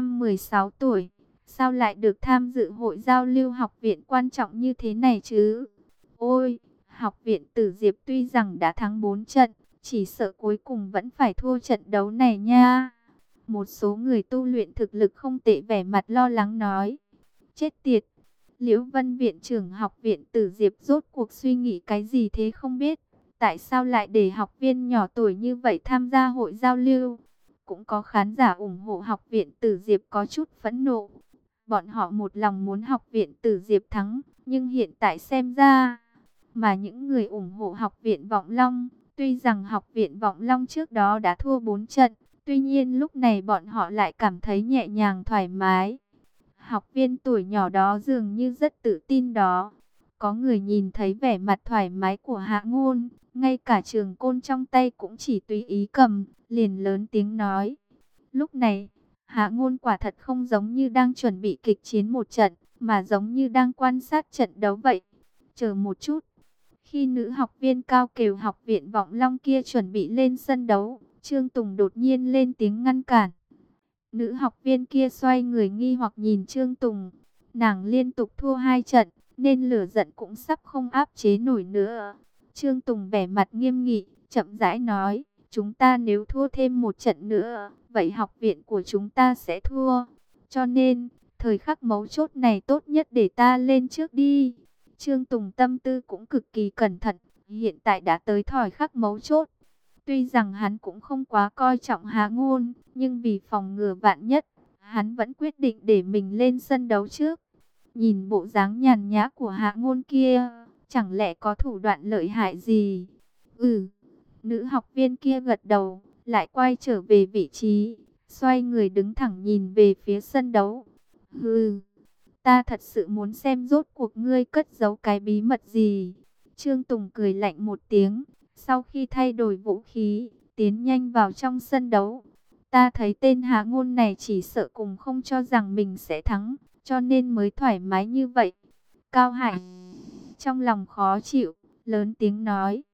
15-16 tuổi, sao lại được tham dự hội giao lưu học viện quan trọng như thế này chứ? Ôi, học viện Tử Diệp tuy rằng đã thắng 4 trận, chỉ sợ cuối cùng vẫn phải thua trận đấu này nha. Một số người tu luyện thực lực không tệ vẻ mặt lo lắng nói. Chết tiệt, Liễu Vân viện trưởng học viện Tử Diệp rốt cuộc suy nghĩ cái gì thế không biết. Tại sao lại để học viên nhỏ tuổi như vậy tham gia hội giao lưu? Cũng có khán giả ủng hộ học viện Tử Diệp có chút phẫn nộ. Bọn họ một lòng muốn học viện Tử Diệp thắng, nhưng hiện tại xem ra, mà những người ủng hộ học viện Vọng Long, tuy rằng học viện Vọng Long trước đó đã thua 4 trận, tuy nhiên lúc này bọn họ lại cảm thấy nhẹ nhàng thoải mái. Học viên tuổi nhỏ đó dường như rất tự tin đó. Có người nhìn thấy vẻ mặt thoải mái của Hạ Ngôn, ngay cả trường côn trong tay cũng chỉ tùy ý cầm, liền lớn tiếng nói. Lúc này, Hạ Ngôn quả thật không giống như đang chuẩn bị kịch chiến một trận, mà giống như đang quan sát trận đấu vậy. Chờ một chút. Khi nữ học viên cao kèo học viện Vọng Long kia chuẩn bị lên sân đấu, Trương Tùng đột nhiên lên tiếng ngăn cản. Nữ học viên kia xoay người nghi hoặc nhìn Trương Tùng. Nàng liên tục thua 2 trận, nên lửa giận cũng sắp không áp chế nổi nữa. Trương Tùng vẻ mặt nghiêm nghị, chậm rãi nói, chúng ta nếu thua thêm một trận nữa, vậy học viện của chúng ta sẽ thua. Cho nên, thời khắc mấu chốt này tốt nhất để ta lên trước đi. Trương Tùng tâm tư cũng cực kỳ cẩn thận, hiện tại đã tới thời khắc mấu chốt. Tuy rằng hắn cũng không quá coi trọng Hạ Ngôn, nhưng vì phòng ngừa vạn nhất, hắn vẫn quyết định để mình lên sân đấu trước. Nhìn bộ dáng nhàn nhã của Hạ Ngôn kia, chẳng lẽ có thủ đoạn lợi hại gì? Nữ học viên kia gật đầu, lại quay trở về vị trí, xoay người đứng thẳng nhìn về phía sân đấu. Ta thật sự muốn xem rốt cuộc ngươi cất giấu cái bí mật gì. Trương Tùng cười lạnh một tiếng, sau khi thay đổi vũ khí, tiến nhanh vào trong sân đấu. Ta thấy tên Hạ Ngôn này chỉ sợ cùng không cho rằng mình sẽ thắng, cho nên mới thoải mái như vậy. Cao Hải trong lòng khó chịu, lớn tiếng nói.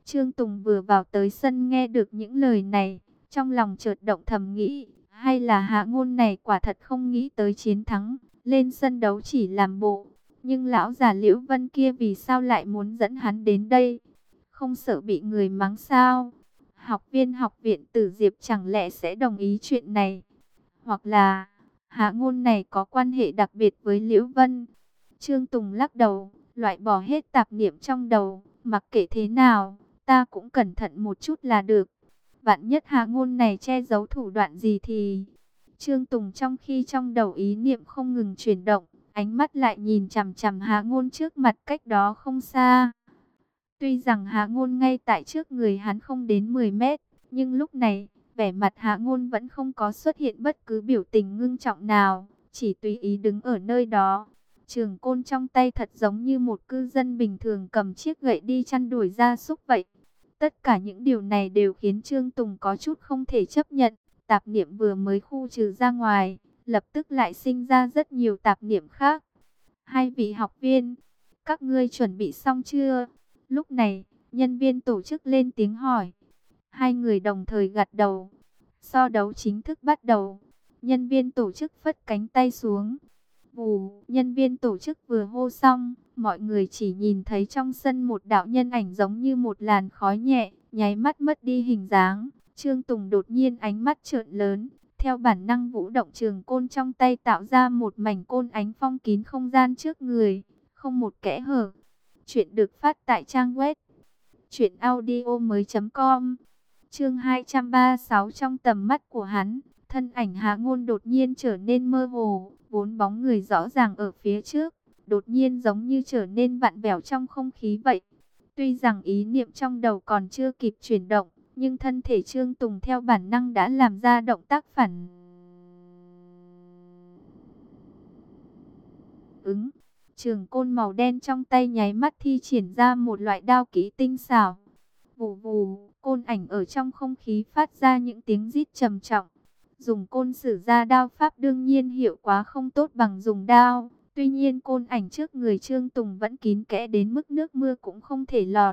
Trương Tùng vừa vào tới sân nghe được những lời này, trong lòng chợt động thầm nghĩ, hay là Hạ Ngôn này quả thật không nghĩ tới chiến thắng, lên sân đấu chỉ làm bộ. Nhưng lão già Liễu Vân kia vì sao lại muốn dẫn hắn đến đây? Không sợ bị người mắng sao? Học viên học viện Tử Diệp chẳng lẽ sẽ đồng ý chuyện này? Hoặc là Hạ Ngôn này có quan hệ đặc biệt với Liễu Vân? Trương Tùng lắc đầu, loại bỏ hết tạp niệm trong đầu, mặc kệ thế nào, ta cũng cẩn thận một chút là được. Vạn nhất Hạ Ngôn này che giấu thủ đoạn gì thì... Trương Tùng trong khi trong đầu ý niệm không ngừng chuyển động, ánh mắt lại nhìn chằm chằm Hạ Ngôn trước mặt cách đó không xa. Tuy rằng Hạ Ngôn ngay tại trước người hắn không đến 10 mét, nhưng lúc này, vẻ mặt Hạ Ngôn vẫn không có xuất hiện bất cứ biểu tình ngưng trọng nào, chỉ tùy ý đứng ở nơi đó. Trường côn trong tay thật giống như một cư dân bình thường cầm chiếc gậy đi chăn đuổi gia súc vậy. Tất cả những điều này đều khiến Trương Tùng có chút không thể chấp nhận. Tạp niệm vừa mới khu trừ ra ngoài, lập tức lại sinh ra rất nhiều tạp niệm khác. Hai vị học viên, các ngươi chuẩn bị xong chưa? Lúc này, nhân viên tổ chức lên tiếng hỏi. Hai người đồng thời gật đầu. So đấu chính thức bắt đầu. Nhân viên tổ chức phất cánh tay xuống. Vù, nhân viên tổ chức vừa hô xong, mọi người chỉ nhìn thấy trong sân một đạo nhân ảnh giống như một làn khói nhẹ, nháy mắt mất đi hình dáng. Trương Tùng đột nhiên ánh mắt trợn lớn, theo bản năng vũ động trường côn trong tay tạo ra một mảnh côn ánh phong kín không gian trước người, không một kẽ hở. Chuyện được phát tại trang web truyệnaudiomoi.com. Chương 236 trong tầm mắt của hắn, thân ảnh Hạ Ngôn đột nhiên trở nên mơ hồ, vốn bóng người rõ ràng ở phía trước, đột nhiên giống như trở nên vặn vẹo trong không khí vậy. Tuy rằng ý niệm trong đầu còn chưa kịp chuyển động, nhưng thân thể Trương Tùng theo bản năng đã làm ra động tác phản ứng. Trường côn màu đen trong tay nháy mắt thi triển ra một loại đao kỹ tinh xảo. Vù vù, côn ảnh ở trong không khí phát ra những tiếng rít trầm trọng. Dùng côn sử ra đao pháp đương nhiên hiệu quả không tốt bằng dùng đao. Tuy nhiên côn ảnh trước người Trương Tùng vẫn kín kẽ đến mức nước mưa cũng không thể lọt.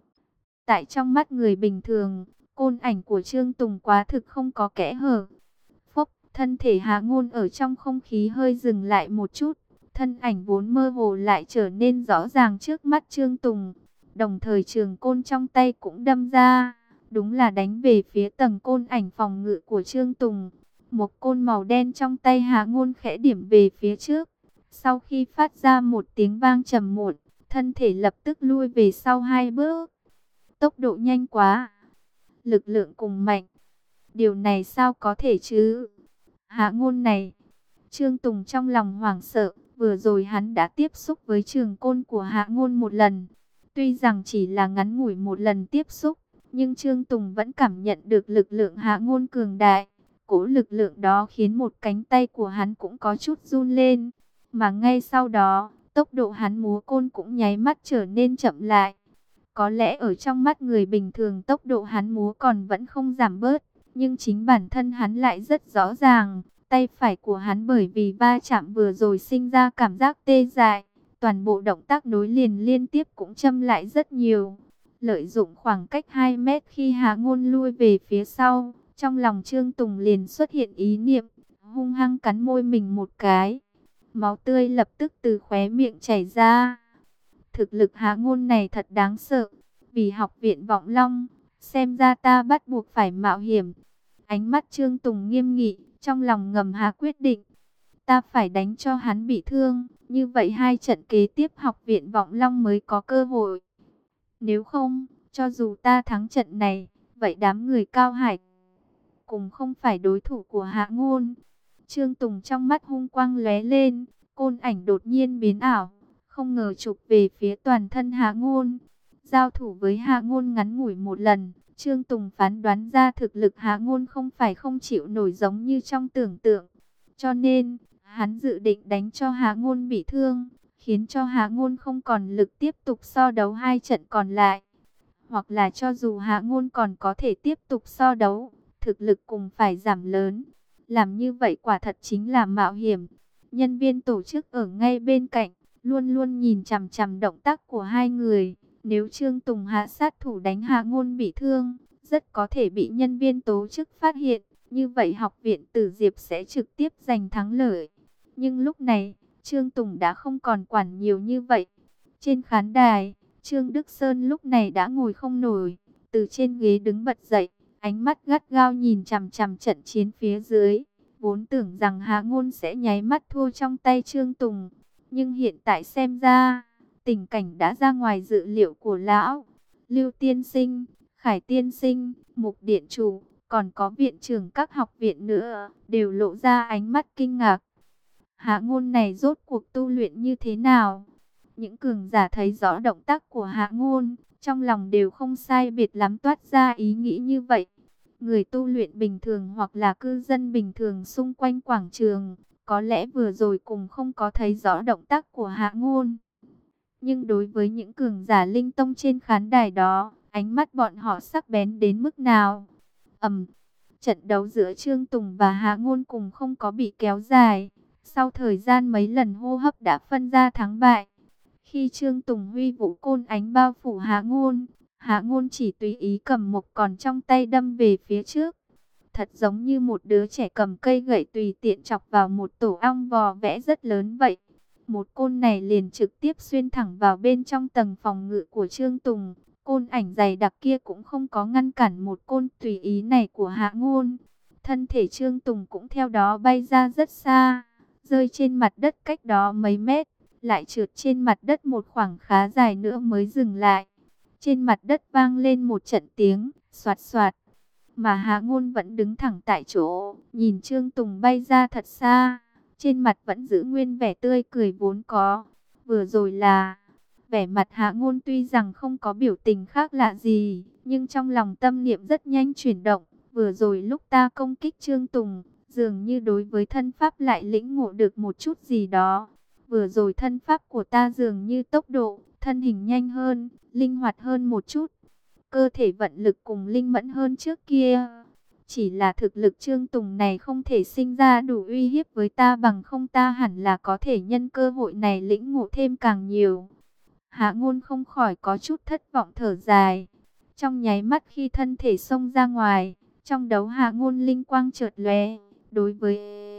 Tại trong mắt người bình thường, côn ảnh của Trương Tùng quá thực không có kẽ hở. Phốc, thân thể Hạ Ngôn ở trong không khí hơi dừng lại một chút. Thân ảnh vốn mơ hồ lại trở nên rõ ràng trước mắt Trương Tùng. Đồng thời trường côn trong tay cũng đâm ra. Đúng là đánh về phía tầng côn ảnh phòng ngự của Trương Tùng. Một côn màu đen trong tay Hạ Ngôn khẽ điểm về phía trước. Sau khi phát ra một tiếng vang trầm muộn, thân thể lập tức lui về sau 2 bước. Tốc độ nhanh quá, lực lượng cùng mạnh. Điều này sao có thể chứ? Hạ Ngôn này, Trương Tùng trong lòng hoảng sợ. Vừa rồi hắn đã tiếp xúc với trường côn của Hạ Ngôn một lần. Tuy rằng chỉ là ngắn ngủi một lần tiếp xúc, nhưng Trương Tùng vẫn cảm nhận được lực lượng Hạ Ngôn cường đại. Cỗ lực lượng đó khiến một cánh tay của hắn cũng có chút run lên. Mà ngay sau đó, tốc độ hắn múa côn cũng nháy mắt trở nên chậm lại. Có lẽ ở trong mắt người bình thường tốc độ hắn múa còn vẫn không giảm bớt, nhưng chính bản thân hắn lại rất rõ ràng. Tay phải của hắn bởi vì va chạm vừa rồi sinh ra cảm giác tê dại. Toàn bộ động tác nối liền liên tiếp cũng chậm lại rất nhiều. Lợi dụng khoảng cách 2 mét khi Hạ Ngôn lui về phía sau, trong lòng Trương Tùng liền xuất hiện ý niệm, hung hăng cắn môi mình một cái. Máu tươi lập tức từ khóe miệng chảy ra. Thực lực Hạ Ngôn này thật đáng sợ. Vì học viện Vọng Long, xem ra ta bắt buộc phải mạo hiểm. Ánh mắt Trương Tùng nghiêm nghị, trong lòng ngầm hạ quyết định. Ta phải đánh cho hắn bị thương, như vậy 2 trận kế tiếp học viện Vọng Long mới có cơ hội. Nếu không, cho dù ta thắng trận này, vậy đám người Cao Hải cùng không phải đối thủ của Hạ Ngôn. Trương Tùng trong mắt hung quang lóe lên, côn ảnh đột nhiên biến ảo, không ngờ chụp về phía toàn thân Hạ Ngôn. Giao thủ với Hạ Ngôn ngắn ngủi một lần, Trương Tùng phán đoán ra thực lực Hạ Ngôn không phải không chịu nổi giống như trong tưởng tượng. Cho nên, hắn dự định đánh cho Hạ Ngôn bị thương, khiến cho Hạ Ngôn không còn lực tiếp tục so đấu 2 trận còn lại. Hoặc là cho dù Hạ Ngôn còn có thể tiếp tục so đấu, thực lực cùng phải giảm lớn. Làm như vậy quả thật chính là mạo hiểm. Nhân viên tổ chức ở ngay bên cạnh, luôn luôn nhìn chằm chằm động tác của hai người. Nếu Trương Tùng hạ sát thủ đánh Hạ Ngôn bị thương, rất có thể bị nhân viên tố chức phát hiện. Như vậy học viện Tử Diệp sẽ trực tiếp giành thắng lợi. Nhưng lúc này, Trương Tùng đã không còn quản nhiều như vậy. Trên khán đài, Trương Đức Sơn lúc này đã ngồi không nổi, từ trên ghế đứng bật dậy, ánh mắt gắt gao nhìn chằm chằm trận chiến phía dưới. Vốn tưởng rằng Hạ Ngôn sẽ nháy mắt thua trong tay Trương Tùng, nhưng hiện tại xem ra, tình cảnh đã ra ngoài dự liệu của lão. Lưu tiên sinh, Khải tiên sinh, Mục điện chủ, còn có viện trưởng các học viện nữa, đều lộ ra ánh mắt kinh ngạc. Hạ Ngôn này rốt cuộc tu luyện như thế nào? Những cường giả thấy rõ động tác của Hạ Ngôn, trong lòng đều không sai biệt lắm toát ra ý nghĩ như vậy. Người tu luyện bình thường hoặc là cư dân bình thường xung quanh quảng trường, có lẽ vừa rồi cùng không có thấy rõ động tác của Hạ Ngôn. Nhưng đối với những cường giả linh tông trên khán đài đó, ánh mắt bọn họ sắc bén đến mức nào? Trận đấu giữa Trương Tùng và Hạ Ngôn cùng không có bị kéo dài. Sau thời gian mấy lần hô hấp đã phân ra thắng bại. Khi Trương Tùng huy vũ côn ánh bao phủ Hạ Ngôn chỉ tùy ý cầm một còn trong tay đâm về phía trước. Thật giống như một đứa trẻ cầm cây gậy tùy tiện chọc vào một tổ ong vò vẽ rất lớn vậy. Một côn này liền trực tiếp xuyên thẳng vào bên trong tầng phòng ngự của Trương Tùng. Côn ảnh dày đặc kia cũng không có ngăn cản một côn tùy ý này của Hạ Ngôn. Thân thể Trương Tùng cũng theo đó bay ra rất xa, rơi trên mặt đất cách đó mấy mét, lại trượt trên mặt đất một khoảng khá dài nữa mới dừng lại. Trên mặt đất vang lên một trận tiếng xoạt xoạt, mà Hạ Ngôn vẫn đứng thẳng tại chỗ, nhìn Trương Tùng bay ra thật xa, trên mặt vẫn giữ nguyên vẻ tươi cười vốn có. Vừa rồi là vẻ mặt Hạ Ngôn tuy rằng không có biểu tình khác lạ gì, nhưng trong lòng tâm niệm rất nhanh chuyển động. Vừa rồi lúc ta công kích Trương Tùng, dường như đối với thân pháp lại lĩnh ngộ được một chút gì đó. Vừa rồi thân pháp của ta dường như tốc độ, thân hình nhanh hơn, linh hoạt hơn một chút. Cơ thể vận lực cùng linh mẫn hơn trước kia. Chỉ là thực lực Trương Tùng này không thể sinh ra đủ uy hiếp với ta, bằng không ta hẳn là có thể nhân cơ hội này lĩnh ngộ thêm càng nhiều. Hạ Ngôn không khỏi có chút thất vọng thở dài. Trong nháy mắt khi thân thể xông ra ngoài, trong đấu Hạ Ngôn linh quang chợt lóe. Đối với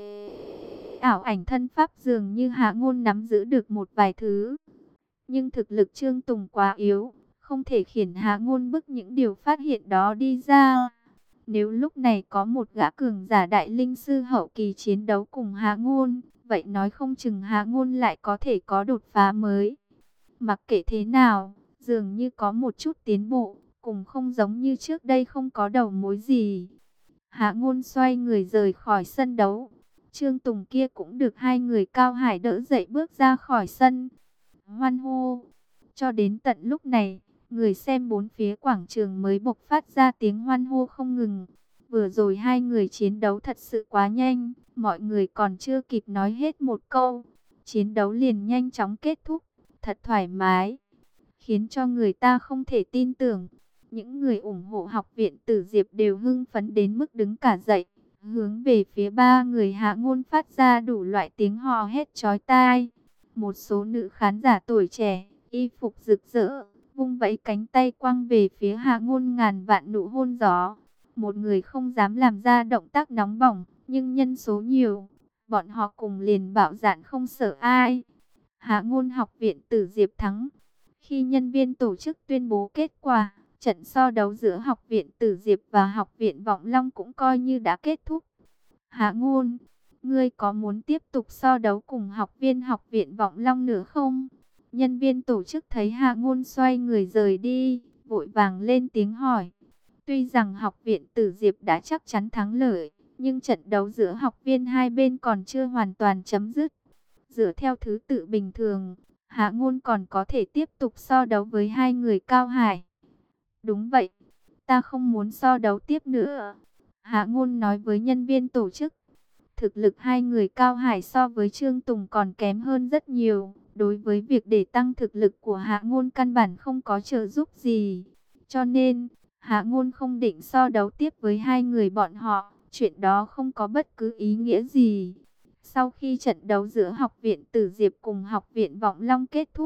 ảo ảnh thân pháp dường như Hạ Ngôn nắm giữ được một vài thứ. Nhưng thực lực Trương Tùng quá yếu, không thể khiến Hạ Ngôn bức những điều phát hiện đó đi ra. Nếu lúc này có một gã cường giả đại linh sư hậu kỳ chiến đấu cùng Hạ Ngôn, vậy nói không chừng Hạ Ngôn lại có thể có đột phá mới. Mặc kệ thế nào, dường như có một chút tiến bộ, cùng không giống như trước đây không có đầu mối gì. Hạ Ngôn xoay người rời khỏi sân đấu. Trương Tùng kia cũng được hai người Cao Hải đỡ dậy bước ra khỏi sân. Hoan hô! Cho đến tận lúc này, người xem bốn phía quảng trường mới bộc phát ra tiếng hoan hô không ngừng. Vừa rồi hai người chiến đấu thật sự quá nhanh, mọi người còn chưa kịp nói hết một câu, chiến đấu liền nhanh chóng kết thúc, thật thoải mái, khiến cho người ta không thể tin tưởng. Những người ủng hộ học viện Tử Diệp đều hưng phấn đến mức đứng cả dậy, hướng về phía ba người Hạ Ngôn phát ra đủ loại tiếng hò hét chói tai. Một số nữ khán giả tuổi trẻ, y phục rực rỡ, vung vẫy cánh tay quăng về phía Hạ Ngôn ngàn vạn nụ hôn gió. Một người không dám làm ra động tác nóng bỏng, nhưng nhân số nhiều, bọn họ cùng liền bạo dạn không sợ ai. Hạ Ngôn học viện Tử Diệp thắng. Khi nhân viên tổ chức tuyên bố kết quả, trận so đấu giữa học viện Tử Diệp và học viện Vọng Long cũng coi như đã kết thúc. Hạ Ngôn, ngươi có muốn tiếp tục so đấu cùng học viện Vọng Long nữa không? Nhân viên tổ chức thấy Hạ Ngôn xoay người rời đi, vội vàng lên tiếng hỏi. Tuy rằng học viện Tử Diệp đã chắc chắn thắng lợi, nhưng trận đấu giữa học viên hai bên còn chưa hoàn toàn chấm dứt. Dựa theo thứ tự bình thường, Hạ Ngôn còn có thể tiếp tục so đấu với hai người Cao Hải. Đúng vậy, ta không muốn so đấu tiếp nữa. Hạ Ngôn nói với nhân viên tổ chức. Thực lực hai người Cao Hải so với Trương Tùng còn kém hơn rất nhiều. Đối với việc để tăng thực lực của Hạ Ngôn căn bản không có trợ giúp gì. Cho nên, Hạ Ngôn không định so đấu tiếp với hai người bọn họ. Chuyện đó không có bất cứ ý nghĩa gì. Sau khi trận đấu giữa học viện Tử Diệp cùng học viện Vọng Long kết thúc,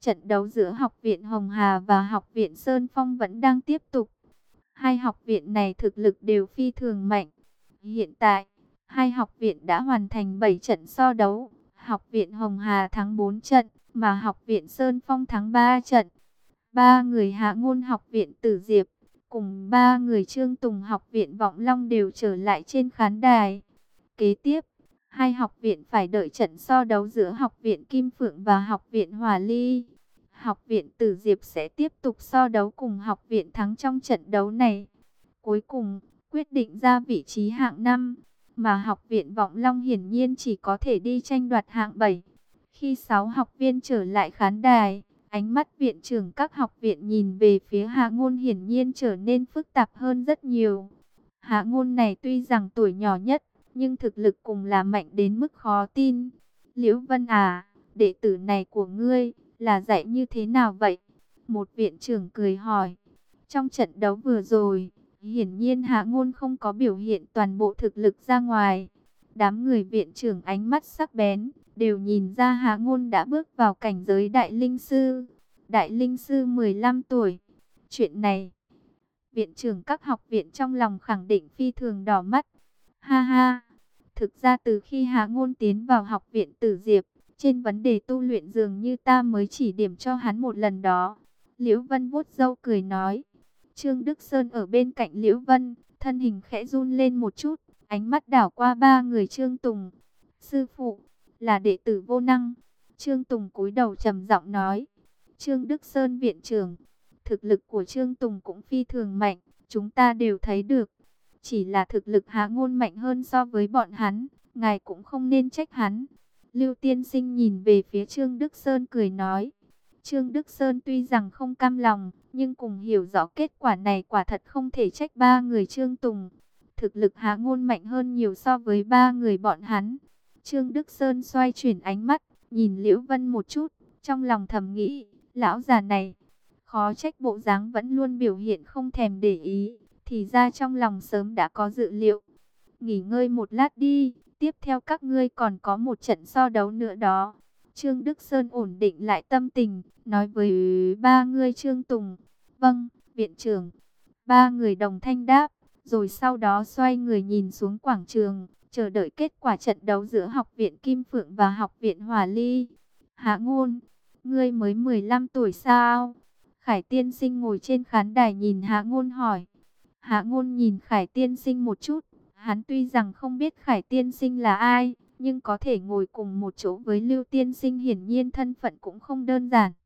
Trận đấu giữa Học viện Hồng Hà và Học viện Sơn Phong vẫn đang tiếp tục. Hai học viện này thực lực đều phi thường mạnh. Hiện tại, hai học viện đã hoàn thành 7 trận so đấu. Học viện Hồng Hà thắng 4 trận, mà Học viện Sơn Phong thắng 3 trận. Ba người Hạ Ngôn Học viện Tử Diệp, cùng ba người Trương Tùng Học viện Vọng Long đều trở lại trên khán đài. Kế tiếp, hai học viện phải đợi trận so đấu giữa Học viện Kim Phượng và Học viện Hỏa Ly. Học viện Tử Diệp sẽ tiếp tục so đấu cùng Học viện thắng trong trận đấu này. Cuối cùng, quyết định ra vị trí hạng 5, mà Học viện Vọng Long hiển nhiên chỉ có thể đi tranh đoạt hạng 7. Khi 6 học viên trở lại khán đài, ánh mắt viện trưởng các học viện nhìn về phía Hạ Ngôn hiển nhiên trở nên phức tạp hơn rất nhiều. Hạ Ngôn này tuy rằng tuổi nhỏ nhất, nhưng thực lực cùng là mạnh đến mức khó tin. Liễu Vân à, đệ tử này của ngươi là dạy như thế nào vậy? Một viện trưởng cười hỏi. Trong trận đấu vừa rồi, hiển nhiên Hạ Ngôn không có biểu hiện toàn bộ thực lực ra ngoài. Đám người viện trưởng ánh mắt sắc bén, đều nhìn ra Hạ Ngôn đã bước vào cảnh giới Đại Linh Sư. Đại Linh Sư 15 tuổi. Chuyện này, viện trưởng các học viện trong lòng khẳng định phi thường đỏ mắt. Ha ha, thực ra từ khi Hạ Ngôn tiến vào Học viện Tử Diệp, trên vấn đề tu luyện dường như ta mới chỉ điểm cho hắn một lần đó. Liễu Vân vuốt râu cười nói. Trương Đức Sơn ở bên cạnh Liễu Vân, thân hình khẽ run lên một chút, ánh mắt đảo qua ba người Trương Tùng. Sư phụ, là đệ tử vô năng. Trương Tùng cúi đầu trầm giọng nói. Trương Đức Sơn viện trưởng, thực lực của Trương Tùng cũng phi thường mạnh, chúng ta đều thấy được. Chỉ là thực lực Hạ Ngôn mạnh hơn so với bọn hắn, ngài cũng không nên trách hắn. Lưu Tiên Sinh nhìn về phía Trương Đức Sơn cười nói. Trương Đức Sơn tuy rằng không cam lòng, nhưng cùng hiểu rõ kết quả này quả thật không thể trách ba người Trương Tùng. Thực lực Hạ Ngôn mạnh hơn nhiều so với ba người bọn hắn. Trương Đức Sơn xoay chuyển ánh mắt, nhìn Liễu Vân một chút, trong lòng thầm nghĩ, lão già này, khó trách bộ dáng vẫn luôn biểu hiện không thèm để ý, thì ra trong lòng sớm đã có dự liệu. Nghỉ ngơi một lát đi, tiếp theo các ngươi còn có một trận so đấu nữa đó. Trương Đức Sơn ổn định lại tâm tình, nói với ba người Trương Tùng. Vâng, viện trưởng. Ba người đồng thanh đáp, rồi sau đó xoay người nhìn xuống quảng trường, chờ đợi kết quả trận đấu giữa Học viện Kim Phượng và Học viện Hỏa Ly. Hạ Ngôn, ngươi mới 15 tuổi sao? Khải Tiên Sinh ngồi trên khán đài nhìn Hạ Ngôn hỏi. Hạ Ngôn nhìn Khải Tiên Sinh một chút, hắn tuy rằng không biết Khải Tiên Sinh là ai, nhưng có thể ngồi cùng một chỗ với Lưu Tiên Sinh hiển nhiên thân phận cũng không đơn giản.